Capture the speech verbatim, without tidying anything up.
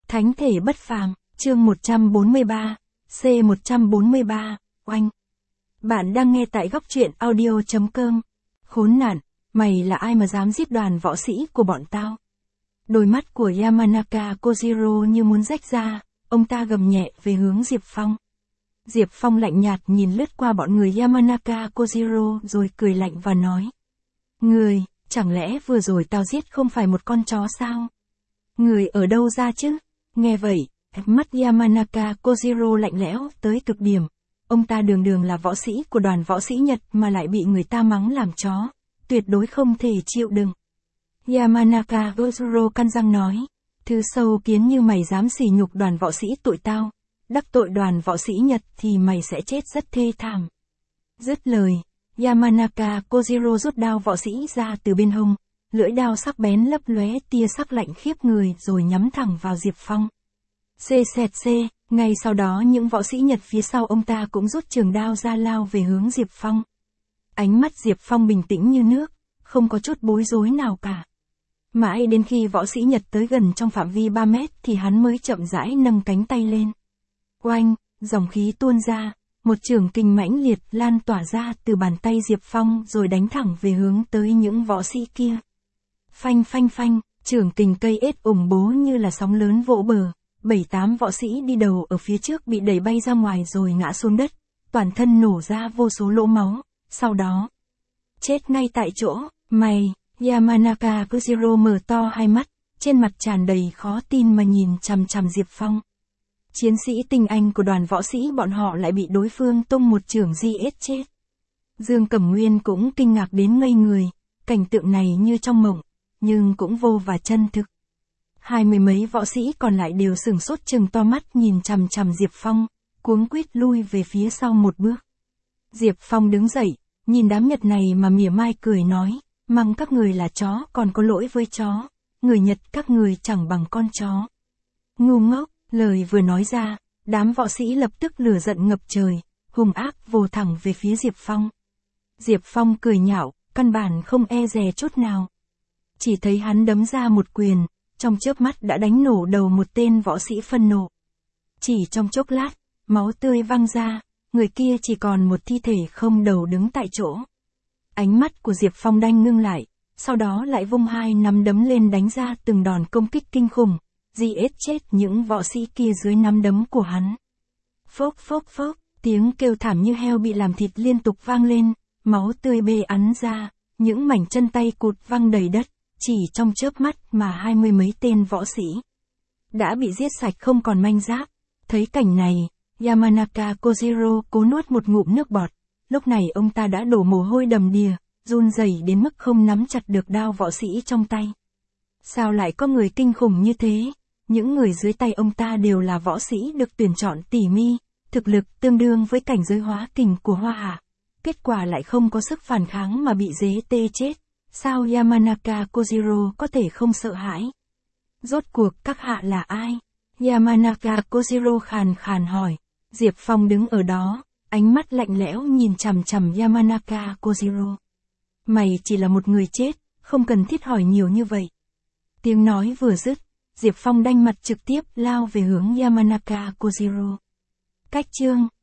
Thánh thể bất phàm, chương một trăm bốn mươi ba, C một trăm bốn mươi ba, oanh. Bạn đang nghe tại góc truyện audio chấm com. Khốn nạn, mày là ai mà dám giết đoàn võ sĩ của bọn tao? Đôi mắt của Yamanaka Kojiro như muốn rách ra, ông ta gầm nhẹ về hướng Diệp Phong. Diệp Phong lạnh nhạt nhìn lướt qua bọn người Yamanaka Kojiro rồi cười lạnh và nói. Người, chẳng lẽ vừa rồi tao giết không phải một con chó sao? Người ở đâu ra chứ? Nghe vậy, mắt Yamanaka Kojiro lạnh lẽo tới cực điểm. Ông ta đường đường là võ sĩ của đoàn võ sĩ Nhật mà lại bị người ta mắng làm chó. Tuyệt đối không thể chịu đựng. Yamanaka Kojiro căn răng nói. Thứ sâu kiến như mày dám sỉ nhục đoàn võ sĩ tụi tao. Đắc tội đoàn võ sĩ Nhật thì mày sẽ chết rất thê thảm. Dứt lời, Yamanaka Kojiro rút đao võ sĩ ra từ bên hông. Lưỡi đao sắc bén lấp lóe tia sắc lạnh khiếp người rồi nhắm thẳng vào Diệp Phong. Xê xẹt xê, ngay sau đó những võ sĩ Nhật phía sau ông ta cũng rút trường đao ra lao về hướng Diệp Phong. Ánh mắt Diệp Phong bình tĩnh như nước, không có chút bối rối nào cả. Mãi đến khi võ sĩ Nhật tới gần trong phạm vi ba mét thì hắn mới chậm rãi nâng cánh tay lên. Oanh, dòng khí tuôn ra, một chưởng kình mãnh liệt lan tỏa ra từ bàn tay Diệp Phong rồi đánh thẳng về hướng tới những võ sĩ kia. Phanh phanh phanh, chưởng kình cây ết ủng bố như là sóng lớn vỗ bờ, bảy tám võ sĩ đi đầu ở phía trước bị đẩy bay ra ngoài rồi ngã xuống đất, toàn thân nổ ra vô số lỗ máu, sau đó chết ngay tại chỗ. Mày, Yamanaka Kojiro mở to hai mắt, trên mặt tràn đầy khó tin mà nhìn chằm chằm Diệp Phong. Chiến sĩ tinh anh của đoàn võ sĩ bọn họ lại bị đối phương tung một chưởng giết chết. Dương Cẩm Nguyên cũng kinh ngạc đến ngây người, cảnh tượng này như trong mộng, nhưng cũng vô và chân thực. Hai mươi mấy võ sĩ còn lại đều sửng sốt trừng to mắt nhìn chằm chằm Diệp Phong, cuống quýt lui về phía sau một bước. Diệp Phong đứng dậy, nhìn đám Nhật này mà mỉa mai cười nói, mắng các người là chó còn có lỗi với chó, người Nhật các người chẳng bằng con chó. Ngu ngốc, lời vừa nói ra, đám võ sĩ lập tức lửa giận ngập trời, hung ác vồ thẳng về phía Diệp Phong. Diệp Phong cười nhạo, căn bản không e dè chút nào. Chỉ thấy hắn đấm ra một quyền, trong chớp mắt đã đánh nổ đầu một tên võ sĩ phân nộ. Chỉ trong chốc lát, máu tươi văng ra, người kia chỉ còn một thi thể không đầu đứng tại chỗ. Ánh mắt của Diệp Phong đanh ngưng lại, sau đó lại vung hai nắm đấm lên đánh ra từng đòn công kích kinh khủng, giết chết những võ sĩ kia dưới nắm đấm của hắn. Phốc phốc phốc, tiếng kêu thảm như heo bị làm thịt liên tục vang lên, máu tươi bê ắn ra, những mảnh chân tay cụt văng đầy đất. Chỉ trong chớp mắt mà hai mươi mấy tên võ sĩ đã bị giết sạch không còn manh giáp. Thấy cảnh này, Yamanaka Kojiro cố nuốt một ngụm nước bọt. Lúc này ông ta đã đổ mồ hôi đầm đìa, run rẩy đến mức không nắm chặt được đao võ sĩ trong tay. Sao lại có người kinh khủng như thế? Những người dưới tay ông ta đều là võ sĩ được tuyển chọn tỉ mi, thực lực tương đương với cảnh giới hóa kình của Hoa Hạ. Kết quả lại không có sức phản kháng mà bị dế tê chết. Sao Yamanaka Kojiro có thể không sợ hãi? Rốt cuộc các hạ là ai? Yamanaka Kojiro khàn khàn hỏi. Diệp Phong đứng ở đó, ánh mắt lạnh lẽo nhìn chằm chằm Yamanaka Kojiro. Mày chỉ là một người chết, không cần thiết hỏi nhiều như vậy. Tiếng nói vừa dứt, Diệp Phong đanh mặt trực tiếp lao về hướng Yamanaka Kojiro. Cách chương